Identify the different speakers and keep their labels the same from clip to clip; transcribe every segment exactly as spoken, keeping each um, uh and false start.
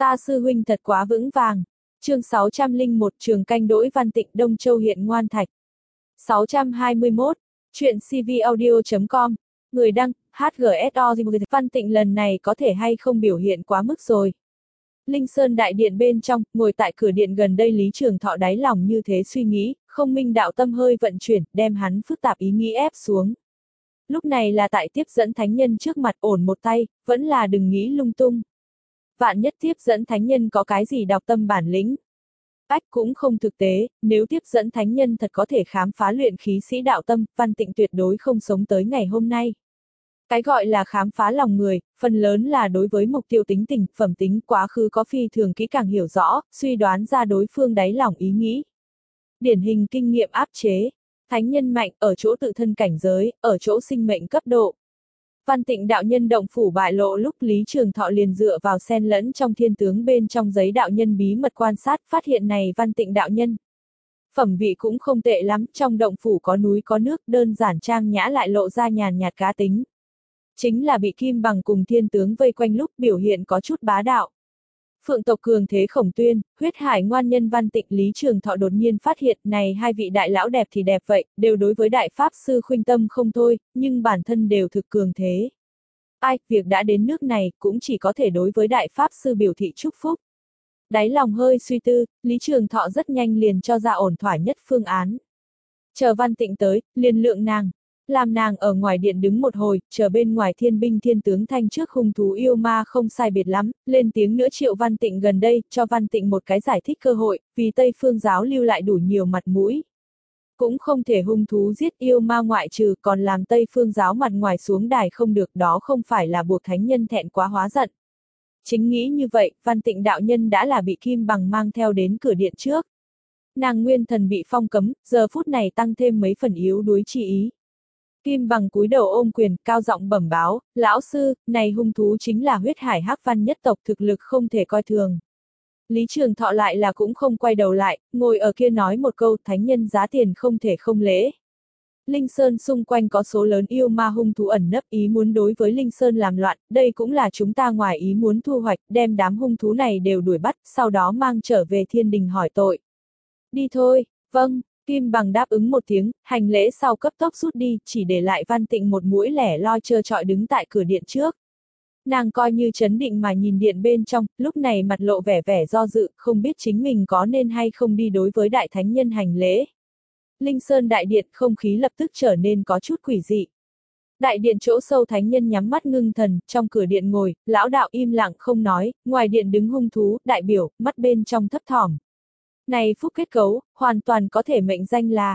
Speaker 1: Ta sư huynh thật quá vững vàng. Chương sáu trăm lẻ một Trường Canh Đỗi Văn Tịnh Đông Châu hiện Ngoan Thạch. sáu trăm hai mươi mốt Chuyện cvaudio chấm com. Người đăng, hát giê ét o. Văn Tịnh lần này có thể hay không biểu hiện quá mức rồi. Linh Sơn đại điện bên trong, ngồi tại cửa điện gần đây Lý Trường Thọ đáy lòng như thế suy nghĩ, không minh đạo tâm hơi vận chuyển, đem hắn phức tạp ý nghĩ ép xuống. Lúc này là tại tiếp dẫn thánh nhân trước mặt ổn một tay, vẫn là đừng nghĩ lung tung. Vạn nhất tiếp dẫn thánh nhân có cái gì đọc tâm bản lĩnh. Ách cũng không thực tế, nếu tiếp dẫn thánh nhân thật có thể khám phá luyện khí sĩ đạo tâm, Văn Tịnh tuyệt đối không sống tới ngày hôm nay. Cái gọi là khám phá lòng người, phần lớn là đối với mục tiêu tính tình, phẩm tính, quá khứ có phi thường kỹ càng hiểu rõ, suy đoán ra đối phương đáy lòng ý nghĩ. Điển hình kinh nghiệm áp chế. Thánh nhân mạnh ở chỗ tự thân cảnh giới, ở chỗ sinh mệnh cấp độ. Văn Tịnh đạo nhân động phủ bại lộ lúc Lý Trường Thọ liền dựa vào xen lẫn trong thiên tướng bên trong giấy đạo nhân bí mật quan sát, phát hiện này Văn Tịnh đạo nhân. Phẩm vị cũng không tệ lắm, trong động phủ có núi có nước, đơn giản trang nhã lại lộ ra nhàn nhạt cá tính. Chính là bị Kim Bằng cùng thiên tướng vây quanh lúc biểu hiện có chút bá đạo. Phượng tộc cường thế Khổng Tuyên, huyết hải ngoan nhân Văn Tịnh Lý Trường Thọ đột nhiên phát hiện này hai vị đại lão đẹp thì đẹp vậy, đều đối với đại pháp sư khuynh tâm không thôi, nhưng bản thân đều thực cường thế. Ai, việc đã đến nước này, cũng chỉ có thể đối với đại pháp sư biểu thị chúc phúc. Đáy lòng hơi suy tư, Lý Trường Thọ rất nhanh liền cho ra ổn thỏa nhất phương án. Chờ Văn Tịnh tới, liền lượng nàng. Làm nàng ở ngoài điện đứng một hồi, chờ bên ngoài thiên binh thiên tướng thanh trước hung thú yêu ma không sai biệt lắm, lên tiếng nữa triệu Văn Tịnh gần đây, cho Văn Tịnh một cái giải thích cơ hội, vì Tây Phương giáo lưu lại đủ nhiều mặt mũi. Cũng không thể hung thú giết yêu ma ngoại trừ, còn làm Tây Phương giáo mặt ngoài xuống đài không được, đó không phải là buộc thánh nhân thẹn quá hóa giận. Chính nghĩ như vậy, Văn Tịnh đạo nhân đã là bị Kim Bằng mang theo đến cửa điện trước. Nàng nguyên thần bị phong cấm, giờ phút này tăng thêm mấy phần yếu đuối chi ý. Kim Bằng cúi đầu ôm quyền, cao giọng bẩm báo, lão sư, này hung thú chính là huyết hải hắc văn nhất tộc, thực lực không thể coi thường. Lý Trường Thọ lại là cũng không quay đầu lại, ngồi ở kia nói một câu, thánh nhân giá tiền không thể không lễ. Linh Sơn xung quanh có số lớn yêu ma hung thú ẩn nấp, ý muốn đối với Linh Sơn làm loạn, đây cũng là chúng ta ngoài ý muốn thu hoạch, đem đám hung thú này đều đuổi bắt, sau đó mang trở về thiên đình hỏi tội. Đi thôi, vâng. Kim Bằng đáp ứng một tiếng, hành lễ sau cấp tốc rút đi, chỉ để lại Văn Tịnh một mũi lẻ loi trơ trọi đứng tại cửa điện trước. Nàng coi như chấn định mà nhìn điện bên trong, lúc này mặt lộ vẻ vẻ do dự, không biết chính mình có nên hay không đi đối với đại thánh nhân hành lễ. Linh Sơn đại điện không khí lập tức trở nên có chút quỷ dị. Đại điện chỗ sâu thánh nhân nhắm mắt ngưng thần, trong cửa điện ngồi, lão đạo im lặng không nói, ngoài điện đứng hung thú, đại biểu, mắt bên trong thấp thỏm. Này phúc kết cấu, hoàn toàn có thể mệnh danh là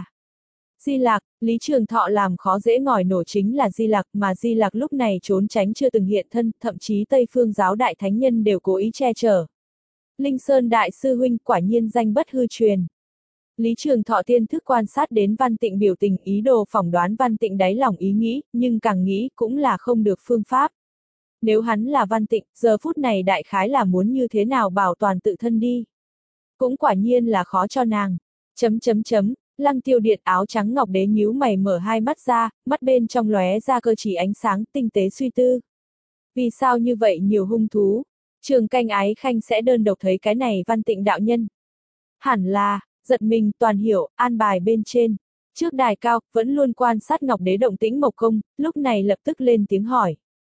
Speaker 1: Di Lạc. Lý Trường Thọ làm khó dễ ngòi nổ chính là Di Lạc, mà Di Lạc lúc này trốn tránh chưa từng hiện thân, thậm chí Tây Phương giáo đại thánh nhân đều cố ý che chở. Linh Sơn đại sư huynh quả nhiên danh bất hư truyền. Lý Trường Thọ tiên thức quan sát đến Văn Tịnh biểu tình, ý đồ phỏng đoán Văn Tịnh đáy lòng ý nghĩ, nhưng càng nghĩ cũng là không được phương pháp. Nếu hắn là Văn Tịnh, giờ phút này đại khái là muốn như thế nào bảo toàn tự thân đi. Cũng quả nhiên là khó cho nàng. Chấm chấm chấm, Lăng Tiêu Điện áo trắng ngọc đế nhíu mày mở hai mắt ra, mắt bên trong lóe ra cơ chỉ ánh sáng, tinh tế suy tư. Vì sao như vậy nhiều hung thú? Trường Canh Ái Khanh sẽ đơn độc thấy cái này Văn Tịnh đạo nhân. Hẳn là, giật mình toàn hiểu, an bài bên trên. Trước đài cao, vẫn luôn quan sát ngọc đế động tĩnh Mộc Công, lúc này lập tức lên tiếng hỏi.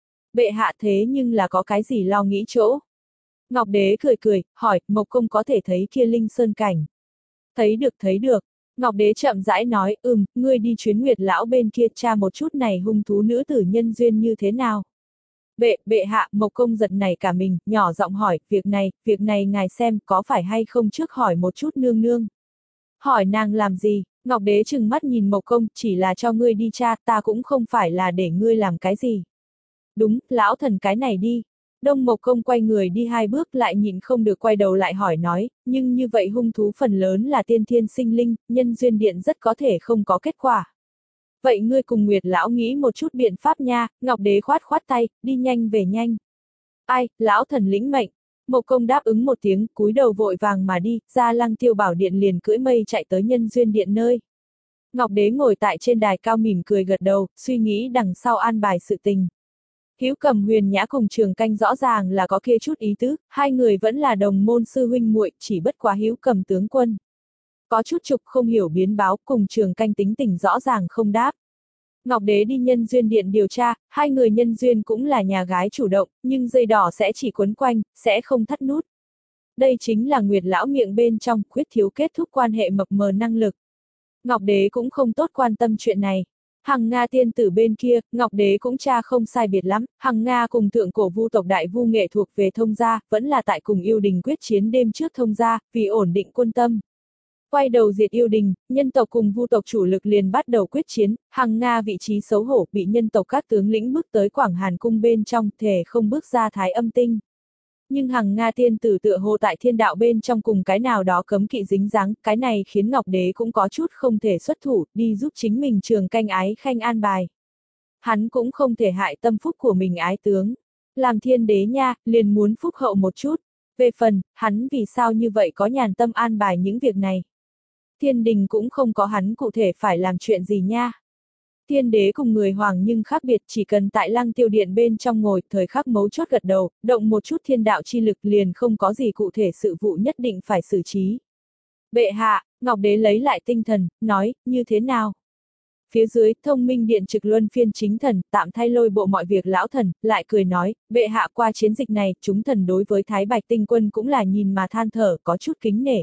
Speaker 1: Bệ hạ thế nhưng là có cái gì lo nghĩ chỗ? Ngọc Đế cười cười, hỏi, Mộc Công có thể thấy kia Linh Sơn cảnh. Thấy được thấy được. Ngọc Đế chậm rãi nói, ừm, ngươi đi chuyến Nguyệt lão bên kia tra một chút này hung thú nữ tử nhân duyên như thế nào. Bệ, bệ hạ, Mộc Công giật nảy cả mình, nhỏ giọng hỏi, việc này, việc này ngài xem, có phải hay không trước hỏi một chút nương nương. Hỏi nàng làm gì? Ngọc Đế trừng mắt nhìn Mộc Công, chỉ là cho ngươi đi tra, ta cũng không phải là để ngươi làm cái gì. Đúng, lão thần cái này đi. Đông Mộc Công quay người đi hai bước lại nhịn không được quay đầu lại hỏi nói, nhưng như vậy hung thú phần lớn là tiên thiên sinh linh, nhân duyên điện rất có thể không có kết quả. Vậy ngươi cùng Nguyệt lão nghĩ một chút biện pháp nha. Ngọc Đế khoát khoát tay, đi nhanh về nhanh. Ai, lão thần lĩnh mệnh. Mộc Công đáp ứng một tiếng, cúi đầu vội vàng mà đi, ra Lăng Tiêu Bảo Điện liền cưỡi mây chạy tới nhân duyên điện nơi. Ngọc Đế ngồi tại trên đài cao mỉm cười gật đầu, suy nghĩ đằng sau an bài sự tình. Hữu Cầm Huyền Nhã cùng Trường Canh rõ ràng là có kia chút ý tứ, hai người vẫn là đồng môn sư huynh muội, chỉ bất quá Hữu Cầm tướng quân có chút trục không hiểu biến báo, cùng Trường Canh tính tình rõ ràng không đáp. Ngọc Đế đi nhân duyên điện điều tra, hai người nhân duyên cũng là nhà gái chủ động, nhưng dây đỏ sẽ chỉ quấn quanh, sẽ không thắt nút. Đây chính là Nguyệt lão miệng bên trong, khuyết thiếu kết thúc quan hệ mập mờ năng lực. Ngọc Đế cũng không tốt quan tâm chuyện này. Hằng Nga tiên tử bên kia, Ngọc Đế cũng tra không sai biệt lắm, Hằng Nga cùng thượng cổ vu tộc đại vu nghệ thuộc về thông gia, vẫn là tại cùng yêu đình quyết chiến đêm trước thông gia, vì ổn định quân tâm. Quay đầu diệt yêu đình, nhân tộc cùng vu tộc chủ lực liền bắt đầu quyết chiến, Hằng Nga vị trí xấu hổ bị nhân tộc các tướng lĩnh bước tới Quảng Hàn cung bên trong, thể không bước ra Thái Âm tinh. Nhưng Hằng Nga tiên tử tựa hồ tại thiên đạo bên trong cùng cái nào đó cấm kỵ dính dáng, cái này khiến Ngọc Đế cũng có chút không thể xuất thủ, đi giúp chính mình Trường Canh ái khanh an bài. Hắn cũng không thể hại tâm phúc của mình ái tướng. Làm thiên đế nha, liền muốn phúc hậu một chút. Về phần, hắn vì sao như vậy có nhàn tâm an bài những việc này. Thiên đình cũng không có hắn cụ thể phải làm chuyện gì nha. Thiên đế cùng người hoàng nhưng khác biệt, chỉ cần tại Lăng Tiêu Điện bên trong ngồi, thời khắc mấu chốt gật đầu, động một chút thiên đạo chi lực liền không có gì cụ thể sự vụ nhất định phải xử trí. Bệ hạ, Ngọc Đế lấy lại tinh thần, nói, như thế nào? Phía dưới, Thông Minh Điện trực luân phiên chính thần, tạm thay lôi bộ mọi việc lão thần, lại cười nói, bệ hạ qua chiến dịch này, chúng thần đối với Thái Bạch Tinh Quân cũng là nhìn mà than thở, có chút kính nể.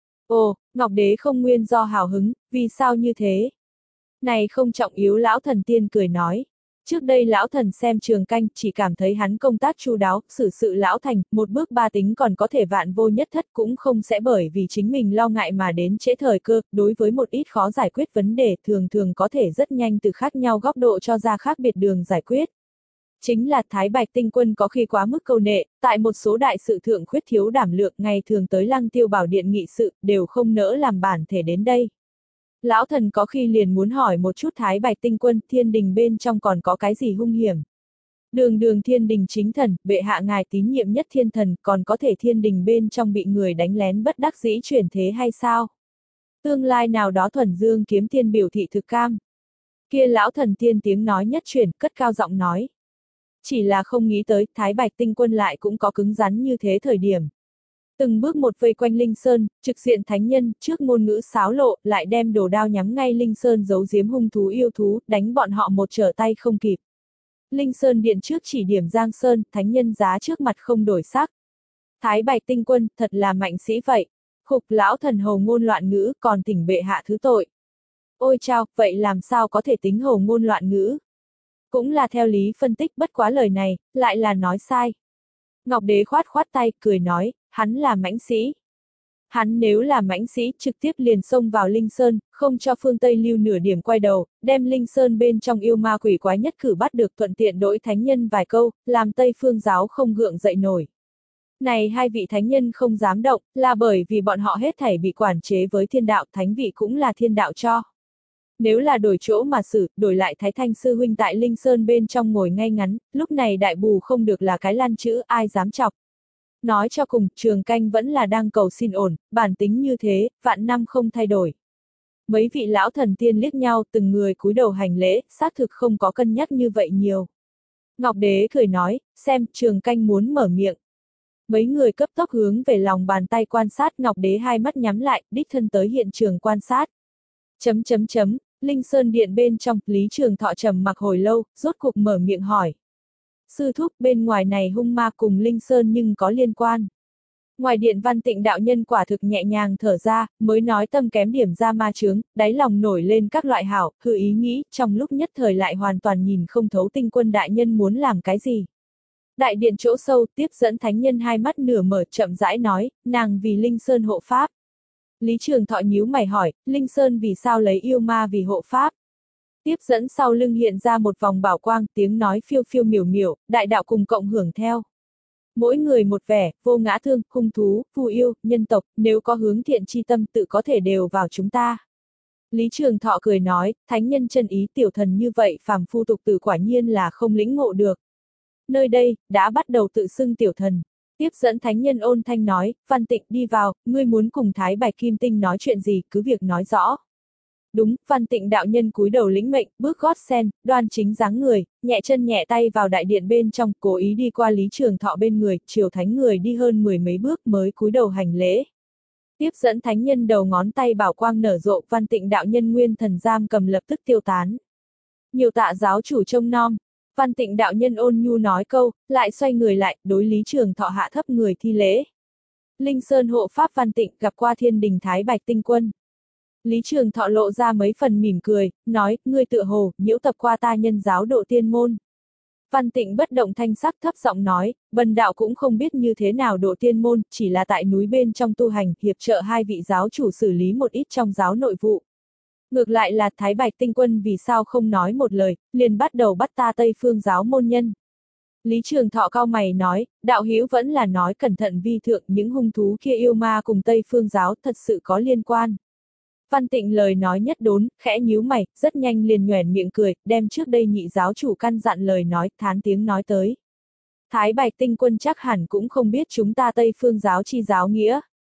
Speaker 1: Ồ, Ngọc Đế không nguyên do hào hứng, vì sao như thế? Này không trọng yếu lão thần tiên cười nói. Trước đây lão thần xem Trường Canh chỉ cảm thấy hắn công tác chu đáo, xử sự lão thành, một bước ba tính còn có thể vạn vô nhất thất cũng không sẽ bởi vì chính mình lo ngại mà đến trễ thời cơ, đối với một ít khó giải quyết vấn đề thường thường có thể rất nhanh từ khác nhau góc độ cho ra khác biệt đường giải quyết. Chính là Thái Bạch Tinh Quân có khi quá mức câu nệ, tại một số đại sự thượng khuyết thiếu đảm lượng ngày thường tới Lăng Tiêu Bảo Điện nghị sự, đều không nỡ làm bản thể đến đây. Lão thần có khi liền muốn hỏi một chút Thái Bạch Tinh Quân, thiên đình bên trong còn có cái gì hung hiểm. Đường đường thiên đình chính thần, bệ hạ ngài tín nhiệm nhất thiên thần, còn có thể thiên đình bên trong bị người đánh lén bất đắc dĩ chuyển thế hay sao? Tương lai nào đó thuần dương kiếm tiên biểu thị thực cam. Kia lão thần tiên tiếng nói nhất chuyển, cất cao giọng nói. Chỉ là không nghĩ tới, Thái Bạch Tinh Quân lại cũng có cứng rắn như thế thời điểm. Từng bước một vây quanh Linh Sơn, trực diện thánh nhân, trước ngôn ngữ xáo lộ, lại đem đồ đao nhắm ngay Linh Sơn giấu giếm hung thú yêu thú, đánh bọn họ một trở tay không kịp. Linh Sơn điện trước chỉ điểm Giang Sơn, thánh nhân giá trước mặt không đổi sắc. Thái Bạch Tinh Quân, thật là mạnh sĩ vậy. Khục lão thần hồ ngôn loạn ngữ, còn thỉnh bệ hạ thứ tội. Ôi chao, vậy làm sao có thể tính hồ ngôn loạn ngữ? Cũng là theo lý phân tích, bất quá lời này, lại là nói sai. Ngọc Đế khoát khoát tay, cười nói, hắn là mãnh sĩ. Hắn nếu là mãnh sĩ, trực tiếp liền xông vào Linh Sơn, không cho phương Tây lưu nửa điểm quay đầu, đem Linh Sơn bên trong yêu ma quỷ quái nhất cử bắt được, thuận tiện đổi thánh nhân vài câu, làm Tây phương giáo không gượng dậy nổi. Này hai vị thánh nhân không dám động, là bởi vì bọn họ hết thảy bị quản chế với thiên đạo, thánh vị cũng là thiên đạo cho. Nếu là đổi chỗ mà xử, đổi lại Thái Thanh sư huynh tại Linh Sơn bên trong ngồi ngay ngắn, lúc này đại bù không được là cái lan chữ, ai dám chọc. Nói cho cùng, Trường Canh vẫn là đang cầu xin ổn, bản tính như thế, vạn năm không thay đổi. Mấy vị lão thần tiên liếc nhau, từng người cúi đầu hành lễ, xác thực không có cân nhắc như vậy nhiều. Ngọc Đế cười nói, xem, Trường Canh muốn mở miệng. Mấy người cấp tốc hướng về lòng bàn tay quan sát, Ngọc Đế hai mắt nhắm lại, đích thân tới hiện trường quan sát. Chấm chấm chấm, Linh Sơn điện bên trong, Lý Trường Thọ trầm mặc hồi lâu, rốt cuộc mở miệng hỏi. Sư thúc, bên ngoài này hung ma cùng Linh Sơn nhưng có liên quan. Ngoài điện Văn Tịnh đạo nhân quả thực nhẹ nhàng thở ra, mới nói tâm kém điểm ra ma chướng, đáy lòng nổi lên các loại hảo, hư ý nghĩ, trong lúc nhất thời lại hoàn toàn nhìn không thấu Tinh Quân đại nhân muốn làm cái gì. Đại điện chỗ sâu, tiếp dẫn thánh nhân hai mắt nửa mở chậm rãi nói, nàng vì Linh Sơn hộ pháp. Lý Trường Thọ nhíu mày hỏi, Linh Sơn vì sao lấy yêu ma vì hộ pháp? Tiếp dẫn sau lưng hiện ra một vòng bảo quang, tiếng nói phiêu phiêu miểu miểu, đại đạo cùng cộng hưởng theo. Mỗi người một vẻ, vô ngã thương, hung thú, phù yêu, nhân tộc, nếu có hướng thiện chi tâm tự có thể đều vào chúng ta. Lý Trường Thọ cười nói, thánh nhân chân ý tiểu thần như vậy phàm phu tục tử quả nhiên là không lĩnh ngộ được. Nơi đây, đã bắt đầu tự xưng tiểu thần. Tiếp dẫn thánh nhân ôn thanh nói, Văn Tịnh đi vào, ngươi muốn cùng Thái Bạch Kim Tinh nói chuyện gì, cứ việc nói rõ. Đúng, Văn Tịnh đạo nhân cúi đầu lĩnh mệnh, bước gót sen, đoan chính dáng người, nhẹ chân nhẹ tay vào đại điện bên trong, cố ý đi qua Lý Trường Thọ bên người, chiều thánh người đi hơn mười mấy bước mới cúi đầu hành lễ. Tiếp dẫn thánh nhân đầu ngón tay bảo quang nở rộ, Văn Tịnh đạo nhân nguyên thần giam cầm lập tức tiêu tán. Nhiều tạ giáo chủ trông nom. Văn Tịnh đạo nhân ôn nhu nói câu, lại xoay người lại, đối Lý Trường Thọ hạ thấp người thi lễ. Linh Sơn hộ pháp Văn Tịnh gặp qua thiên đình Thái Bạch Tinh Quân. Lý Trường Thọ lộ ra mấy phần mỉm cười, nói, ngươi tựa hồ, nhiễu tập qua ta nhân giáo độ tiên môn. Văn Tịnh bất động thanh sắc thấp giọng nói, bần đạo cũng không biết như thế nào độ tiên môn, chỉ là tại núi bên trong tu hành, hiệp trợ hai vị giáo chủ xử lý một ít trong giáo nội vụ. Ngược lại là Thái Bạch Tinh Quân vì sao không nói một lời, liền bắt đầu bắt ta Tây Phương giáo môn nhân. Lý Trường Thọ cau mày nói, đạo hữu vẫn là nói cẩn thận vi thượng, những hung thú kia yêu ma cùng Tây Phương giáo thật sự có liên quan. Văn Tịnh lời nói nhất đốn, khẽ nhíu mày, rất nhanh liền nhoẻn miệng cười, đem trước đây nhị giáo chủ căn dặn lời nói, thán tiếng nói tới. Thái Bạch Tinh Quân chắc hẳn cũng không biết chúng ta Tây Phương giáo chi giáo nghĩa.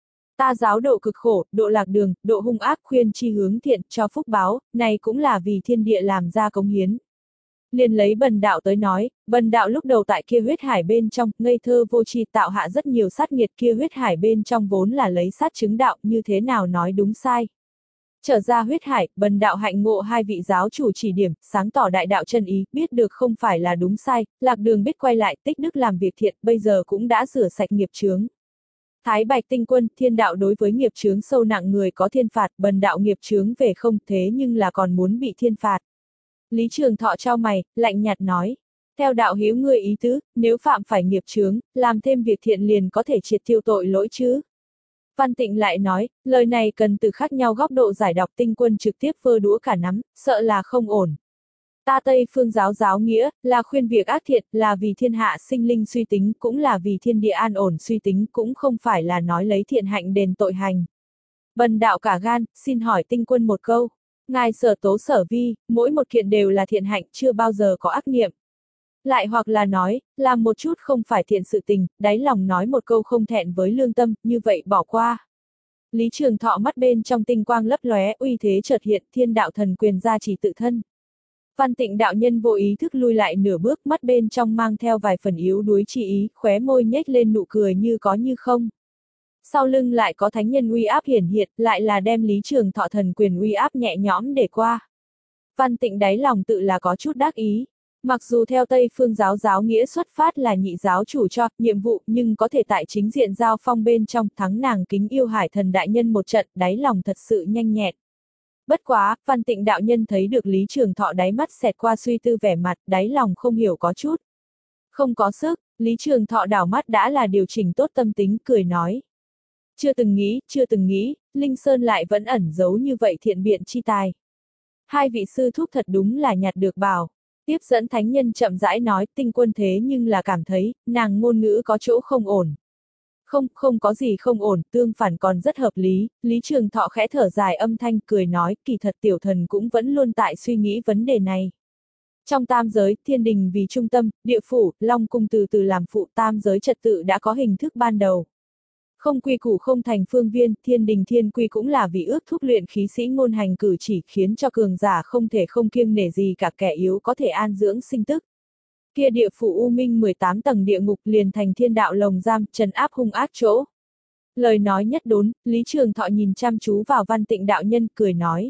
Speaker 1: Ta giáo độ cực khổ, độ lạc đường, độ hung ác, khuyên chi hướng thiện, cho phúc báo, này cũng là vì thiên địa làm ra cống hiến. Liền lấy bần đạo tới nói, bần đạo lúc đầu tại kia huyết hải bên trong, ngây thơ vô tri tạo hạ rất nhiều sát nghiệt, kia huyết hải bên trong vốn là lấy sát chứng đạo, như thế nào nói đúng sai. Trở ra huyết hải, bần đạo hạnh ngộ hai vị giáo chủ chỉ điểm, sáng tỏ đại đạo chân ý, biết được không phải là đúng sai, lạc đường biết quay lại, tích đức làm việc thiện, bây giờ cũng đã rửa sạch nghiệp chướng. Thái Bạch Tinh Quân, thiên đạo đối với nghiệp chướng sâu nặng người có thiên phạt, bần đạo nghiệp chướng về không thế nhưng là còn muốn bị thiên phạt. Lý Trường Thọ trao mày, lạnh nhạt nói. Theo đạo hữu ngươi ý tứ, nếu phạm phải nghiệp chướng, làm thêm việc thiện liền có thể triệt tiêu tội lỗi chứ. Văn Tịnh lại nói, lời này cần từ khác nhau góc độ giải đọc. Tinh Quân trực tiếp vơ đũa cả nắm, sợ là không ổn. Ta Tây Phương giáo giáo nghĩa, là khuyên việc ác thiện, là vì thiên hạ sinh linh suy tính, cũng là vì thiên địa an ổn suy tính, cũng không phải là nói lấy thiện hạnh đền tội hành. Bần đạo cả gan, xin hỏi Tinh Quân một câu. Ngài sở tố sở vi, mỗi một kiện đều là thiện hạnh, chưa bao giờ có ác niệm. Lại hoặc là nói, làm một chút không phải thiện sự tình, đáy lòng nói một câu không thẹn với lương tâm, như vậy bỏ qua. Lý Trường Thọ mắt bên trong tinh quang lấp lóe, uy thế chợt hiện, thiên đạo thần quyền gia chỉ tự thân. Văn Tịnh đạo nhân vô ý thức lui lại nửa bước, mắt bên trong mang theo vài phần yếu đuối chi ý, khóe môi nhếch lên nụ cười như có như không. Sau lưng lại có thánh nhân uy áp hiển hiện, lại là đem Lý Trường Thọ thần quyền uy áp nhẹ nhõm để qua. Văn Tịnh đáy lòng tự là có chút đắc ý. Mặc dù theo Tây Phương giáo giáo nghĩa xuất phát là nhị giáo chủ cho nhiệm vụ, nhưng có thể tại chính diện giao phong bên trong thắng nàng kính yêu hải thần đại nhân một trận, đáy lòng thật sự nhanh nhẹn. Bất quá, Văn Tịnh đạo nhân thấy được Lý Trường Thọ đáy mắt xẹt qua suy tư vẻ mặt, đáy lòng không hiểu có chút. Không có sức, Lý Trường Thọ đảo mắt đã là điều chỉnh tốt tâm tính, cười nói. Chưa từng nghĩ, chưa từng nghĩ, Linh Sơn lại vẫn ẩn giấu như vậy thiện biện chi tài. Hai vị sư thúc thật đúng là nhặt được bảo. Tiếp dẫn thánh nhân chậm rãi nói, Tinh Quân thế nhưng là cảm thấy, nàng ngôn ngữ có chỗ không ổn. Không, không có gì không ổn, tương phản còn rất hợp lý. Lý Trường Thọ khẽ thở dài âm thanh cười nói, kỳ thật tiểu thần cũng vẫn luôn tại suy nghĩ vấn đề này. Trong tam giới, thiên đình vì trung tâm, địa phủ, long cung từ từ làm phụ, tam giới trật tự đã có hình thức ban đầu. Không quy củ không thành phương viên, thiên đình thiên quy cũng là vì ước thúc luyện khí sĩ ngôn hành cử chỉ, khiến cho cường giả không thể không kiêng nể gì cả, kẻ yếu có thể an dưỡng sinh tức. Kia địa phủ u minh mười tám tầng địa ngục liền thành thiên đạo lồng giam, trấn áp hung ác chỗ. Lời nói nhất đốn, Lý Trường Thọ nhìn chăm chú vào Văn Tịnh đạo nhân, cười nói.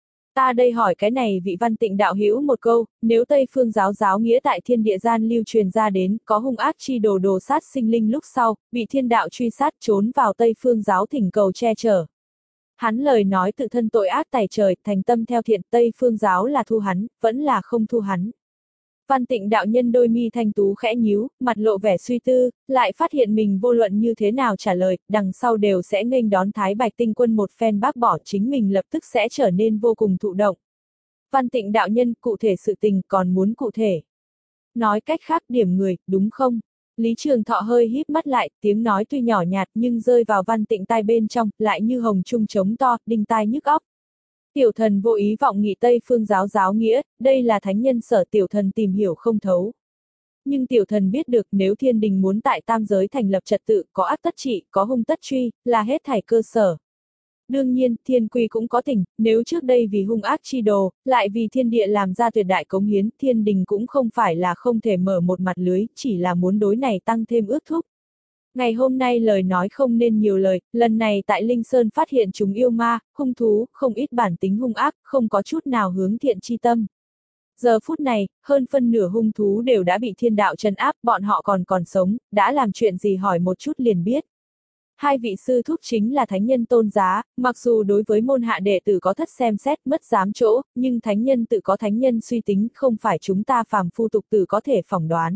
Speaker 1: Ta đây hỏi cái này vị Văn Tịnh đạo hữu một câu, nếu Tây Phương giáo giáo nghĩa tại thiên địa gian lưu truyền ra đến, có hung ác chi đồ đồ sát sinh linh lúc sau, bị thiên đạo truy sát trốn vào Tây Phương giáo thỉnh cầu che chở. Hắn lời nói tự thân tội ác tày trời, thành tâm theo thiện, Tây Phương giáo là thu hắn, vẫn là không thu hắn. Văn Tịnh đạo nhân đôi mi thanh tú khẽ nhíu, mặt lộ vẻ suy tư, lại phát hiện mình vô luận như thế nào trả lời, đằng sau đều sẽ nghênh đón Thái Bạch Tinh Quân một phen bác bỏ, chính mình lập tức sẽ trở nên vô cùng thụ động. Văn Tịnh đạo nhân, cụ thể sự tình còn muốn cụ thể. Nói cách khác điểm người, đúng không? Lý Trường Thọ hơi híp mắt lại, tiếng nói tuy nhỏ nhạt nhưng rơi vào Văn Tịnh tai bên trong, lại như hồng trung trống to, đinh tai nhức óc. Tiểu thần vô ý vọng nghị Tây Phương giáo giáo nghĩa, đây là thánh nhân sở tiểu thần tìm hiểu không thấu. Nhưng tiểu thần biết được nếu thiên đình muốn tại tam giới thành lập trật tự, có ác tất trị, có hung tất truy, là hết thảy cơ sở. Đương nhiên, thiên quy cũng có tình, nếu trước đây vì hung ác chi đồ, lại vì thiên địa làm ra tuyệt đại cống hiến, thiên đình cũng không phải là không thể mở một mặt lưới, chỉ là muốn đối này tăng thêm ước thúc. Ngày hôm nay lời nói không nên nhiều lời, lần này tại Linh Sơn phát hiện chúng yêu ma, hung thú, không ít bản tính hung ác, không có chút nào hướng thiện chi tâm. Giờ phút này, hơn phân nửa hung thú đều đã bị thiên đạo trấn áp, bọn họ còn còn sống, đã làm chuyện gì hỏi một chút liền biết. Hai vị sư thúc chính là thánh nhân tôn giá, mặc dù đối với môn hạ đệ tử có thất xem xét mất dám chỗ, nhưng thánh nhân tự có thánh nhân suy tính, không phải chúng ta phàm phu tục tử có thể phỏng đoán.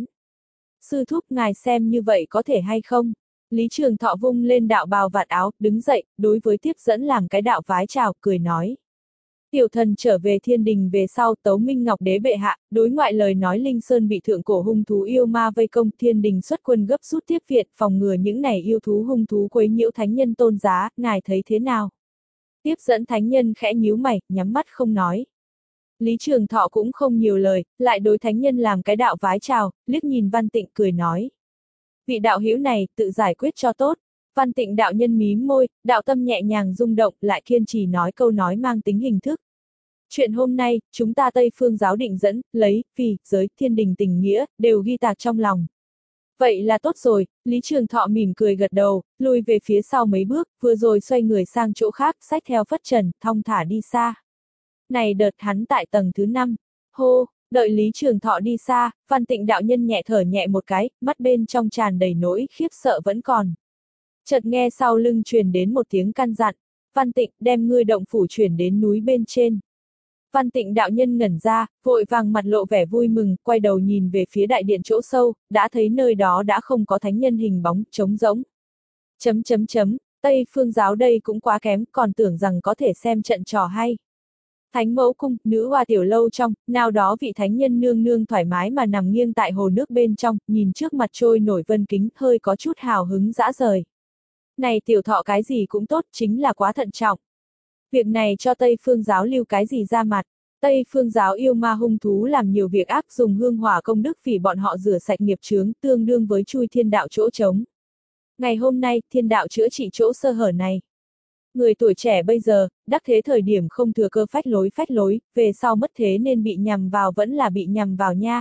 Speaker 1: Sư thúc ngài xem như vậy có thể hay không? Lý Trường Thọ vung lên đạo bào vạt áo, đứng dậy, đối với tiếp dẫn làm cái đạo vái chào, cười nói. Tiểu thần trở về thiên đình về sau, Tấu Minh Ngọc Đế bệ hạ, đối ngoại lời nói Linh Sơn bị thượng cổ hung thú yêu ma vây công, thiên đình xuất quân gấp rút tiếp viện, phòng ngừa những này yêu thú hung thú quấy nhiễu thánh nhân tôn giá, ngài thấy thế nào? Tiếp dẫn thánh nhân khẽ nhíu mày, nhắm mắt không nói. Lý Trường Thọ cũng không nhiều lời, lại đối thánh nhân làm cái đạo vái chào, liếc nhìn Văn Tịnh cười nói. Vị đạo hữu này, tự giải quyết cho tốt. Văn Tịnh đạo nhân mím môi, đạo tâm nhẹ nhàng rung động, lại kiên trì nói câu nói mang tính hình thức. Chuyện hôm nay, chúng ta Tây Phương giáo định dẫn, lấy, vì, giới, thiên đình tình nghĩa, đều ghi tạc trong lòng. Vậy là tốt rồi, Lý Trường Thọ mỉm cười gật đầu, lùi về phía sau mấy bước, vừa rồi xoay người sang chỗ khác, xách theo phất trần, thong thả đi xa. Này đợt hắn tại tầng thứ năm, hô, đợi Lý Trường Thọ đi xa, Văn Tịnh đạo nhân nhẹ thở nhẹ một cái, mắt bên trong tràn đầy nỗi khiếp sợ vẫn còn. Chợt nghe sau lưng truyền đến một tiếng căn dặn, Văn Tịnh đem ngươi động phủ chuyển đến núi bên trên. Văn Tịnh đạo nhân ngẩn ra, vội vàng mặt lộ vẻ vui mừng, quay đầu nhìn về phía đại điện chỗ sâu, đã thấy nơi đó đã không có thánh nhân hình bóng, trống rỗng. Chấm chấm chấm, Tây Phương giáo đây cũng quá kém, còn tưởng rằng có thể xem trận trò hay. Thánh mẫu cung, nữ hoa tiểu lâu trong, nào đó vị thánh nhân nương nương thoải mái mà nằm nghiêng tại hồ nước bên trong, nhìn trước mặt trôi nổi vân kính, hơi có chút hào hứng dã rời. Này tiểu thọ cái gì cũng tốt, chính là quá thận trọng. Việc này cho Tây Phương giáo lưu cái gì ra mặt. Tây Phương giáo yêu ma hung thú làm nhiều việc ác, dùng hương hỏa công đức vì bọn họ rửa sạch nghiệp chướng, tương đương với chui thiên đạo chỗ trống. Ngày hôm nay, thiên đạo chữa trị chỗ sơ hở này. Người tuổi trẻ bây giờ, đắc thế thời điểm không thừa cơ phách lối phách lối, về sau mất thế nên bị nhằm vào vẫn là bị nhằm vào nha.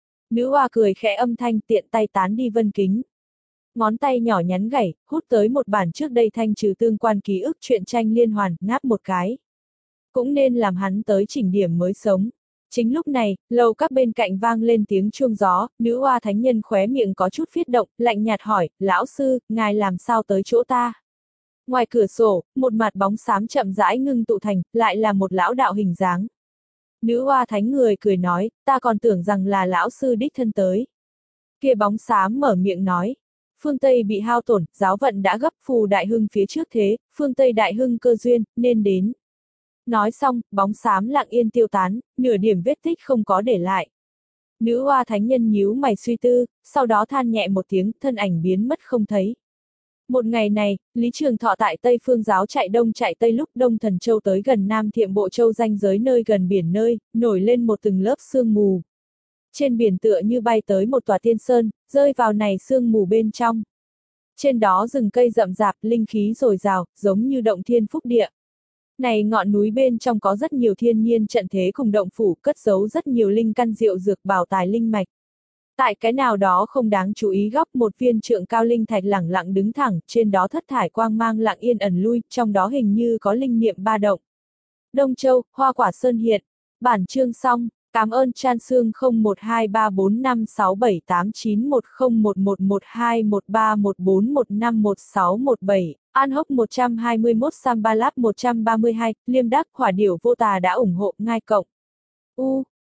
Speaker 1: Nữ hoa cười khẽ âm thanh, tiện tay tán đi vân kính. Ngón tay nhỏ nhắn gảy, hút tới một bản trước đây thanh trừ tương quan ký ức truyện tranh liên hoàn, ngáp một cái. Cũng nên làm hắn tới chỉnh điểm mới sống. Chính lúc này, lầu các bên cạnh vang lên tiếng chuông gió, nữ hoa thánh nhân khóe miệng có chút phiết động, lạnh nhạt hỏi, lão sư, ngài làm sao tới chỗ ta? Ngoài cửa sổ, một mặt bóng xám chậm rãi ngưng tụ thành, lại là một lão đạo hình dáng. Nữ hoa thánh người cười nói, ta còn tưởng rằng là lão sư đích thân tới. Kia bóng xám mở miệng nói, phương Tây bị hao tổn, giáo vận đã gấp, phù đại hưng phía trước thế, phương Tây đại hưng cơ duyên, nên đến. Nói xong, bóng xám lặng yên tiêu tán, nửa điểm vết tích không có để lại. Nữ hoa thánh nhân nhíu mày suy tư, sau đó than nhẹ một tiếng, thân ảnh biến mất không thấy. Một ngày này, Lý Trường Thọ tại Tây Phương giáo chạy đông chạy tây lúc Đông Thần Châu tới gần Nam Thiệm Bộ Châu ranh giới nơi gần biển nơi, nổi lên một từng lớp sương mù. Trên biển tựa như bay tới một tòa tiên sơn, rơi vào này sương mù bên trong. Trên đó rừng cây rậm rạp, linh khí dồi dào, giống như động thiên phúc địa. Này ngọn núi bên trong có rất nhiều thiên nhiên trận thế cùng động phủ, cất giấu rất nhiều linh căn diệu dược bảo tài linh mạch. Tại cái nào đó không đáng chú ý góc một viên trượng cao linh thạch lẳng lặng đứng thẳng, trên đó thất thải quang mang lặng yên ẩn lui, trong đó hình như có linh niệm ba động. Đông Châu, Hoa Quả Sơn hiện. Bản chương xong. Cảm ơn Chan Sương không một hai ba bốn năm sáu bảy tám chín một không một một một hai một ba một bốn một năm một sáu một bảy, An Hốc một trăm hai mươi mốt Sambalap một trăm ba mươi hai, Liêm Đắc Hỏa Điểu Vô Tà đã ủng hộ, ngai cộng. U